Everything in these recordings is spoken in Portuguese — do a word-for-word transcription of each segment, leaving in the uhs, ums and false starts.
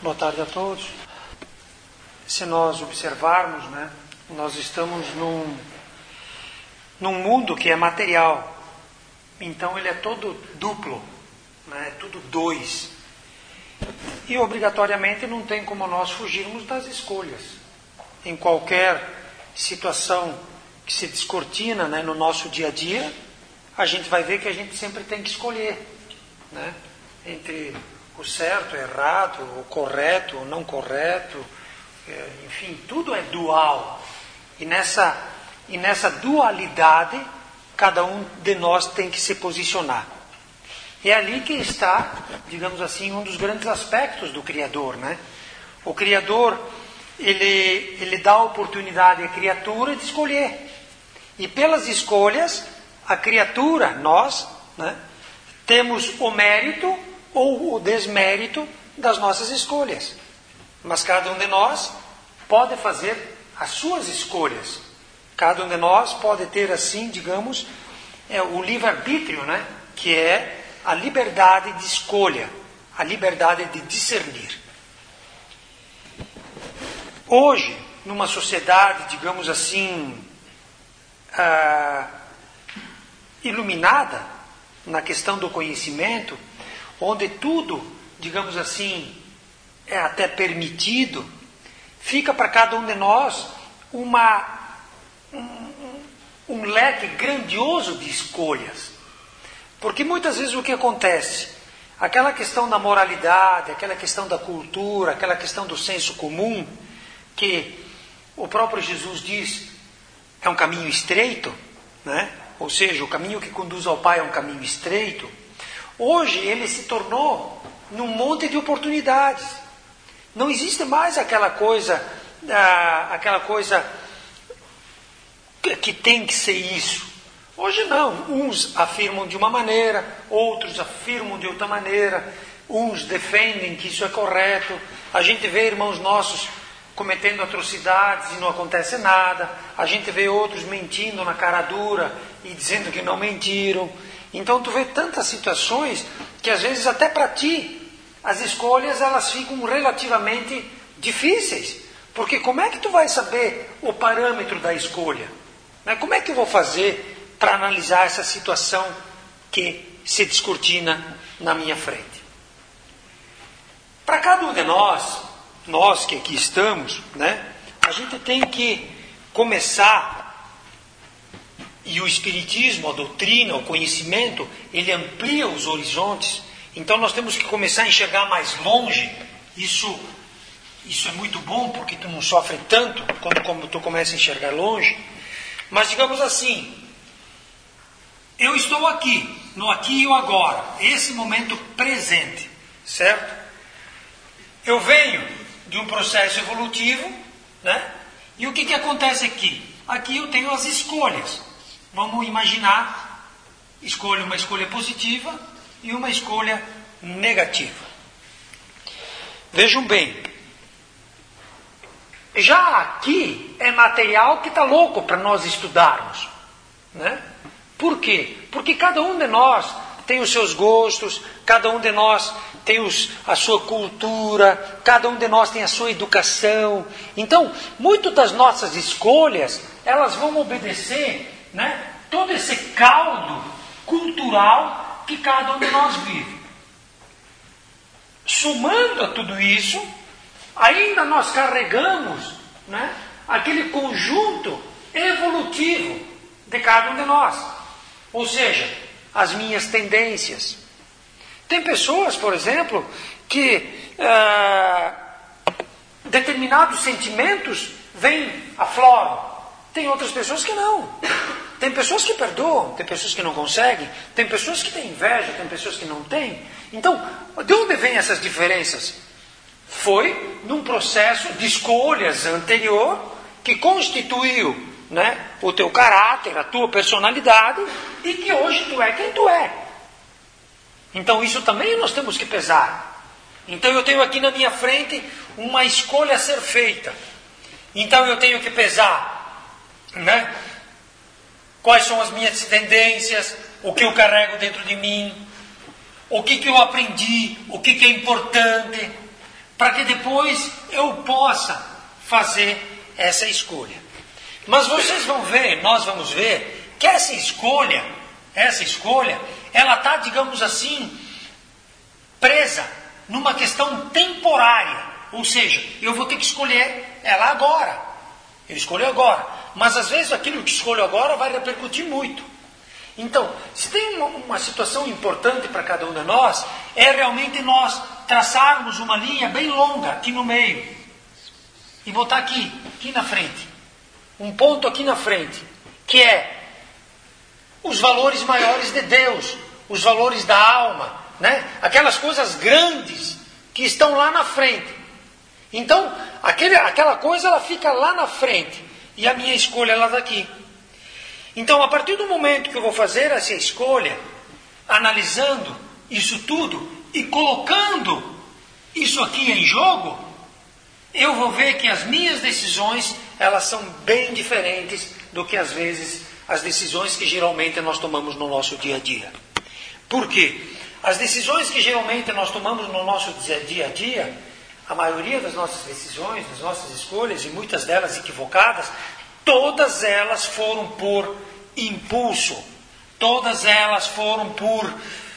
Boa tarde a todos. Se nós observarmos, né, nós estamos num, num mundo que é material. Então ele é todo duplo, né, é tudo dois. E obrigatoriamente não tem como nós fugirmos das escolhas. Em qualquer situação que se descortina, né, no nosso dia a dia, a gente vai ver que a gente sempre tem que escolher, né, entre o certo, o errado, o correto, o não correto, enfim, tudo é dual. E nessa, e nessa dualidade, cada um de nós tem que se posicionar. É ali que está, digamos assim, um dos grandes aspectos do Criador, né? O Criador, ele, ele dá a oportunidade à criatura de escolher. E pelas escolhas, a criatura, nós, né, temos o mérito ou o desmérito das nossas escolhas. Mas cada um de nós pode fazer as suas escolhas. Cada um de nós pode ter, assim, digamos, é, o livre-arbítrio, né? Que é a liberdade de escolha, a liberdade de discernir. Hoje, numa sociedade, digamos assim, ah, iluminada na questão do conhecimento, onde tudo, digamos assim, é até permitido, fica para cada um de nós uma, um, um leque grandioso de escolhas. Porque muitas vezes o que acontece? Aquela questão da moralidade, aquela questão da cultura, aquela questão do senso comum, que o próprio Jesus diz, é um caminho estreito, né? Ou seja, o caminho que conduz ao Pai é um caminho estreito. Hoje ele se tornou num monte de oportunidades. Não existe mais aquela coisa, ah, aquela coisa que, que tem que ser isso. Hoje não. Uns afirmam de uma maneira, outros afirmam de outra maneira, uns defendem que isso é correto. A gente vê irmãos nossos cometendo atrocidades e não acontece nada. A gente vê outros mentindo na cara dura e dizendo que não mentiram. Então tu vê tantas situações que às vezes até para ti as escolhas elas ficam relativamente difíceis. Porque como é que tu vai saber o parâmetro da escolha? Né? Como é que eu vou fazer para analisar essa situação que se descortina na minha frente? Para cada um de nós, nós que aqui estamos, né, a gente tem que começar. E o Espiritismo, a doutrina, o conhecimento, ele amplia os horizontes. Então nós temos que começar a enxergar mais longe. Isso, isso é muito bom, porque tu não sofre tanto quando, quando tu começa a enxergar longe. Mas digamos assim, eu estou aqui, no aqui e o agora, esse momento presente, certo? Eu venho de um processo evolutivo, né? E o que, que acontece aqui? Aqui eu tenho as escolhas. Vamos imaginar, escolha uma escolha positiva e uma escolha negativa. Vejam bem, já aqui é material que está louco para nós estudarmos, né? Por quê? Porque cada um de nós tem os seus gostos, cada um de nós tem os, a sua cultura, cada um de nós tem a sua educação. Então, muitas das nossas escolhas, elas vão obedecer, né, todo esse caldo cultural que cada um de nós vive. Somando a tudo isso, ainda nós carregamos, né, aquele conjunto evolutivo de cada um de nós. Ou seja, as minhas tendências. Tem pessoas, por exemplo, que ah, determinados sentimentos vêm, afloram. Tem outras pessoas que não. Tem pessoas que perdoam, tem pessoas que não conseguem, tem pessoas que têm inveja, tem pessoas que não têm. Então, de onde vêm essas diferenças? Foi num processo de escolhas anterior que constituiu, né, o teu caráter, a tua personalidade, e que hoje tu é quem tu é. Então isso também nós temos que pesar. Então eu tenho aqui na minha frente uma escolha a ser feita. Então eu tenho que pesar, né, quais são as minhas tendências, o que eu carrego dentro de mim, o que, que eu aprendi, o que, que é importante, para que depois eu possa fazer essa escolha. Mas vocês vão ver, nós vamos ver, que essa escolha, essa escolha, ela está, digamos assim, presa numa questão temporária. Ou seja, eu vou ter que escolher ela agora. Eu escolho agora. Mas às vezes aquilo que escolho agora vai repercutir muito. Então, se tem uma, uma situação importante para cada um de nós, é realmente nós traçarmos uma linha bem longa aqui no meio. E botar aqui, aqui na frente. Um ponto aqui na frente. Que é os valores maiores de Deus. Os valores da alma. Né? Aquelas coisas grandes que estão lá na frente. Então, aquele, aquela coisa ela fica lá na frente. E a minha escolha ela está aqui. Então, a partir do momento que eu vou fazer essa escolha, analisando isso tudo e colocando isso aqui em jogo, eu vou ver que as minhas decisões, elas são bem diferentes do que às vezes as decisões que geralmente nós tomamos no nosso dia a dia. Por quê? As decisões que geralmente nós tomamos no nosso dia a dia, a maioria das nossas decisões, das nossas escolhas, e muitas delas equivocadas, todas elas foram por impulso. Todas elas foram por,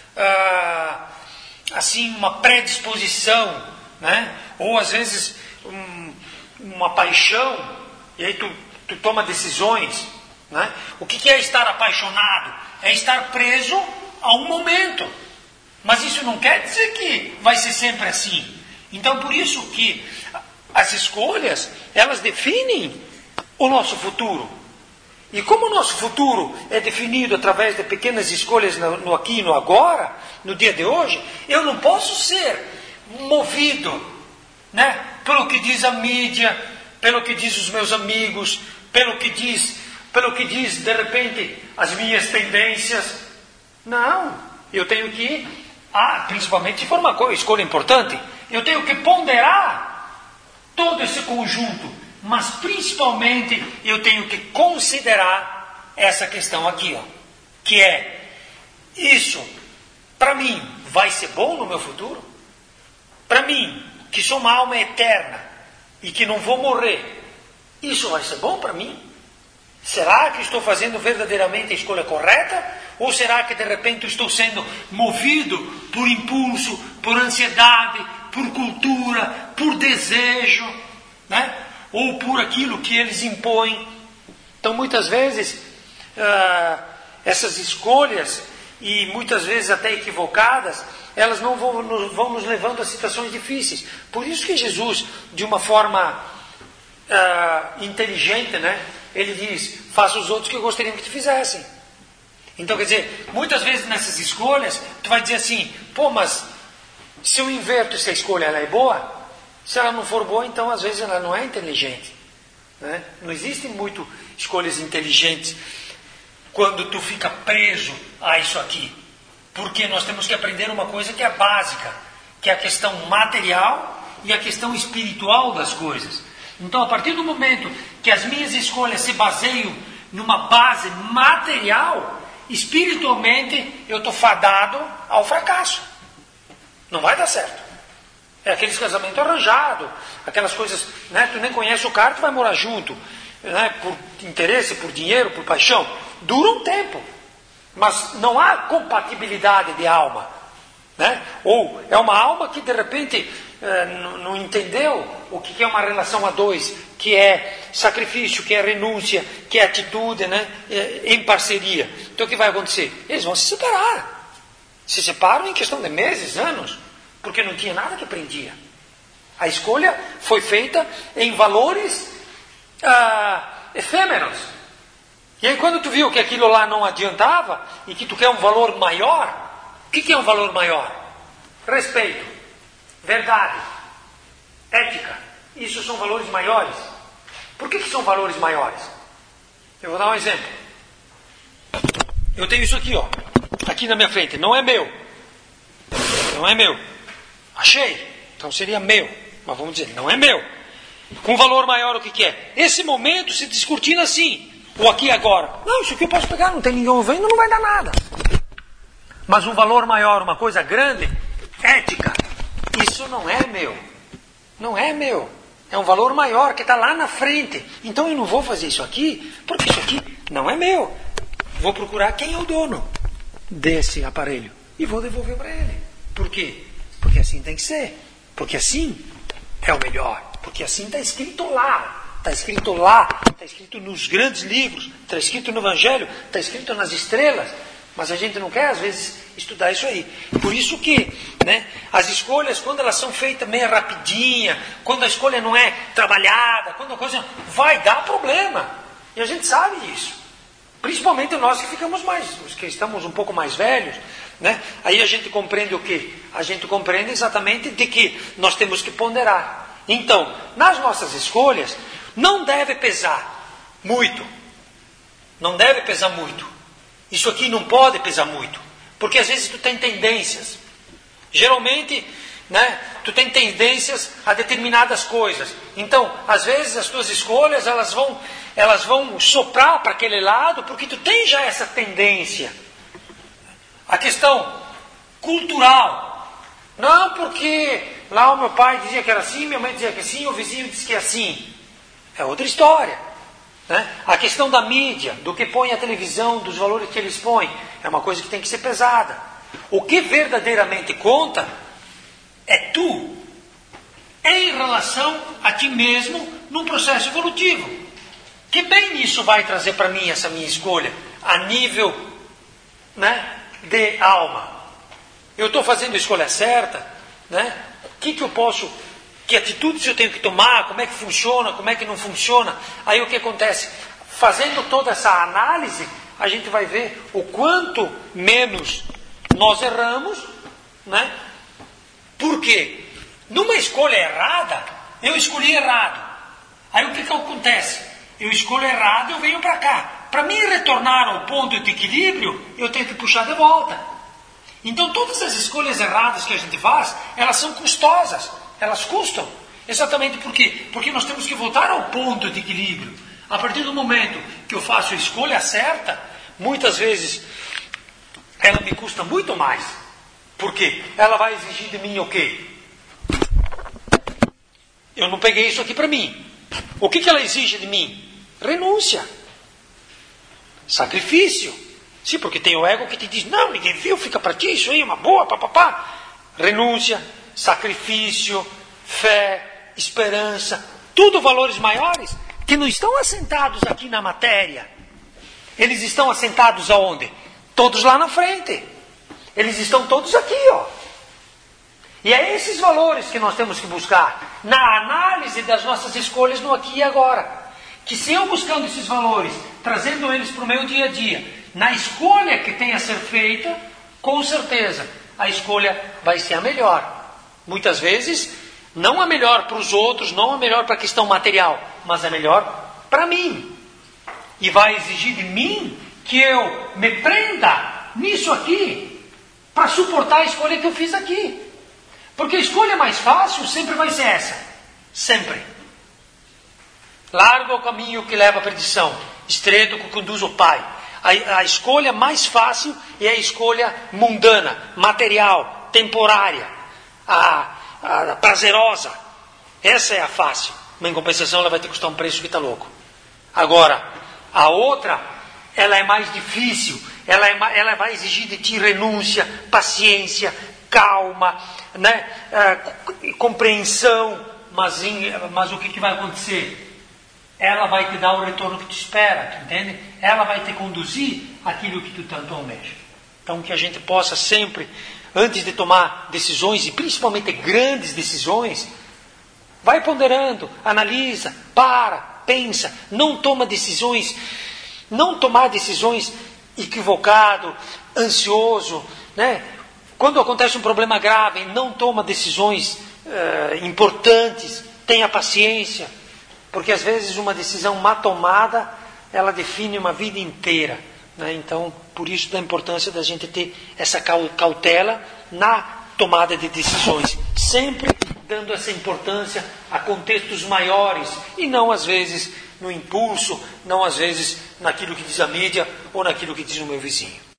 ah, assim, uma predisposição, né? Ou às vezes um, uma paixão, e aí tu, tu toma decisões, né? O que, que é estar apaixonado? É estar preso a um momento. Mas isso não quer dizer que vai ser sempre assim. Então, por isso que as escolhas, elas definem o nosso futuro. E como o nosso futuro é definido através de pequenas escolhas no, no aqui e no agora, no dia de hoje, eu não posso ser movido, né, pelo que diz a mídia, pelo que diz os meus amigos, pelo que diz, pelo que diz, de repente, as minhas tendências. Não, eu tenho que, ah, principalmente se for uma coisa, escolha importante, eu tenho que ponderar todo esse conjunto, mas principalmente eu tenho que considerar essa questão aqui, ó, que é, isso, para mim, vai ser bom no meu futuro? Para mim, que sou uma alma eterna e que não vou morrer, isso vai ser bom para mim? Será que estou fazendo verdadeiramente a escolha correta? Ou será que de repente estou sendo movido por impulso, por ansiedade, por cultura, por desejo, né? Ou por aquilo que eles impõem? Então muitas vezes ah, essas escolhas, e muitas vezes até equivocadas, elas não vão nos, vão nos levando a situações difíceis. Por isso que Jesus, de uma forma ah, inteligente, né? Ele diz, faça os outros que eu gostaria que te fizessem. Então, quer dizer, muitas vezes nessas escolhas, tu vai dizer assim, pô, mas se eu inverto essa escolha, ela é boa? Se ela não for boa, então às vezes ela não é inteligente. Né? Não existem muito escolhas inteligentes quando tu fica preso a isso aqui. Porque nós temos que aprender uma coisa que é básica, que é a questão material e a questão espiritual das coisas. Então, a partir do momento que as minhas escolhas se baseiam numa base material, espiritualmente eu estou fadado ao fracasso. Não vai dar certo. É aqueles casamentos arranjados, aquelas coisas, né? Tu nem conhece o cara, tu vai morar junto, né? Por interesse, por dinheiro, por paixão. Dura um tempo, mas não há compatibilidade de alma, né? Ou é uma alma que de repente eh, não, não entendeu o que é uma relação a dois, que é sacrifício, que é renúncia, que é atitude, né? Em parceria. Então o que vai acontecer? Eles vão se separar. Se separam em questão de meses, anos, porque não tinha nada que prendia. A escolha foi feita em valores ah, efêmeros. E aí quando tu viu que aquilo lá não adiantava e que tu quer um valor maior, o que, que é um valor maior? Respeito, verdade, ética. Isso são valores maiores. Por que, que são valores maiores? Eu vou dar um exemplo. Eu tenho isso aqui, ó, aqui na minha frente. Não é meu. Não é meu. Achei. Então seria meu. Mas vamos dizer, não é meu. Com valor maior, o que, que é? Esse momento se discutindo assim. Ou aqui agora. Não, isso aqui eu posso pegar, não tem ninguém vendo, não vai dar nada. Mas um valor maior, uma coisa grande, ética, isso não é meu. Não é meu. É um valor maior que está lá na frente. Então eu não vou fazer isso aqui, porque isso aqui não é meu. Vou procurar quem é o dono desse aparelho e vou devolver para ele. Por quê? Porque assim tem que ser. Porque assim é o melhor. Porque assim está escrito lá. Está escrito lá. Está escrito nos grandes livros. Está escrito no Evangelho. Está escrito nas estrelas. Mas a gente não quer, às vezes, estudar isso aí. Por isso que, né, as escolhas, quando elas são feitas meio rapidinha, quando a escolha não é trabalhada, quando a coisa vai dar problema. E a gente sabe disso. Principalmente nós que ficamos mais, os que estamos um pouco mais velhos, né? Aí a gente compreende o quê? A gente compreende exatamente de que nós temos que ponderar. Então, nas nossas escolhas, não deve pesar muito. Não deve pesar muito. Isso aqui não pode pesar muito. Porque às vezes tu tem tendências. Geralmente, né, tu tem tendências a determinadas coisas. Então, às vezes as tuas escolhas, elas vão, elas vão soprar para aquele lado, porque tu tem já essa tendência. A questão cultural. Não porque lá o meu pai dizia que era assim, minha mãe dizia que assim, o vizinho disse que é assim. É outra história. Né? A questão da mídia, do que põe a televisão, dos valores que eles põem, é uma coisa que tem que ser pesada. O que verdadeiramente conta é tu, em relação a ti mesmo, num processo evolutivo. Que bem isso vai trazer para mim, essa minha escolha, a nível, né, de alma. Eu estou fazendo a escolha certa, né? O que, que eu posso... Que atitudes eu tenho que tomar, como é que funciona, como é que não funciona. Aí o que acontece? Fazendo toda essa análise, a gente vai ver o quanto menos nós erramos, né? Por quê? Numa escolha errada, eu escolhi errado. Aí o que, que acontece? Eu escolho errado, eu venho para cá. Para mim retornar ao ponto de equilíbrio, eu tenho que puxar de volta. Então todas as escolhas erradas que a gente faz, elas são custosas. Elas custam. Exatamente por quê? Porque nós temos que voltar ao ponto de equilíbrio. A partir do momento que eu faço a escolha certa, muitas vezes ela me custa muito mais. Por quê? Ela vai exigir de mim o quê? Eu não peguei isso aqui para mim. O que, que ela exige de mim? Renúncia. Sacrifício. Sim, porque tem o ego que te diz, não, ninguém viu, fica para ti, isso aí é uma boa, papapá. Renúncia. Sacrifício, fé, esperança, tudo valores maiores que não estão assentados aqui na matéria. Eles estão assentados aonde? Todos lá na frente. Eles estão todos aqui, ó. E é esses valores que nós temos que buscar na análise das nossas escolhas no aqui e agora. Que se eu buscando esses valores, trazendo eles para o meu dia a dia, na escolha que tem a ser feita, com certeza a escolha vai ser a melhor. Muitas vezes, não a melhor para os outros, não a melhor para a questão material, mas a melhor para mim. E vai exigir de mim que eu me prenda nisso aqui, para suportar a escolha que eu fiz aqui. Porque a escolha mais fácil sempre vai ser essa. Sempre. Largo é o caminho que leva à perdição, estreito que conduz ao Pai. A, a escolha mais fácil é a escolha mundana, material, temporária. A, a prazerosa, essa é a fácil, mas em compensação ela vai te custar um preço que está louco. Agora, a outra, ela é mais difícil, ela, é, ela vai exigir de ti renúncia, paciência, calma, né? uh, compreensão, mas, em, mas o que, que vai acontecer? Ela vai te dar o retorno que te espera, tu entende? Ela vai te conduzir àquilo que tu tanto almeja. Então que a gente possa sempre, antes de tomar decisões, e principalmente grandes decisões, vai ponderando, analisa, para, pensa, não toma decisões, não tomar decisões equivocado, ansioso, né? Quando acontece um problema grave, não toma decisões uh, importantes, tenha paciência, porque às vezes uma decisão mal tomada, ela define uma vida inteira. Né? Então, por isso da importância da gente ter essa cautela na tomada de decisões, sempre dando essa importância a contextos maiores e não às vezes no impulso, não às vezes naquilo que diz a mídia ou naquilo que diz o meu vizinho.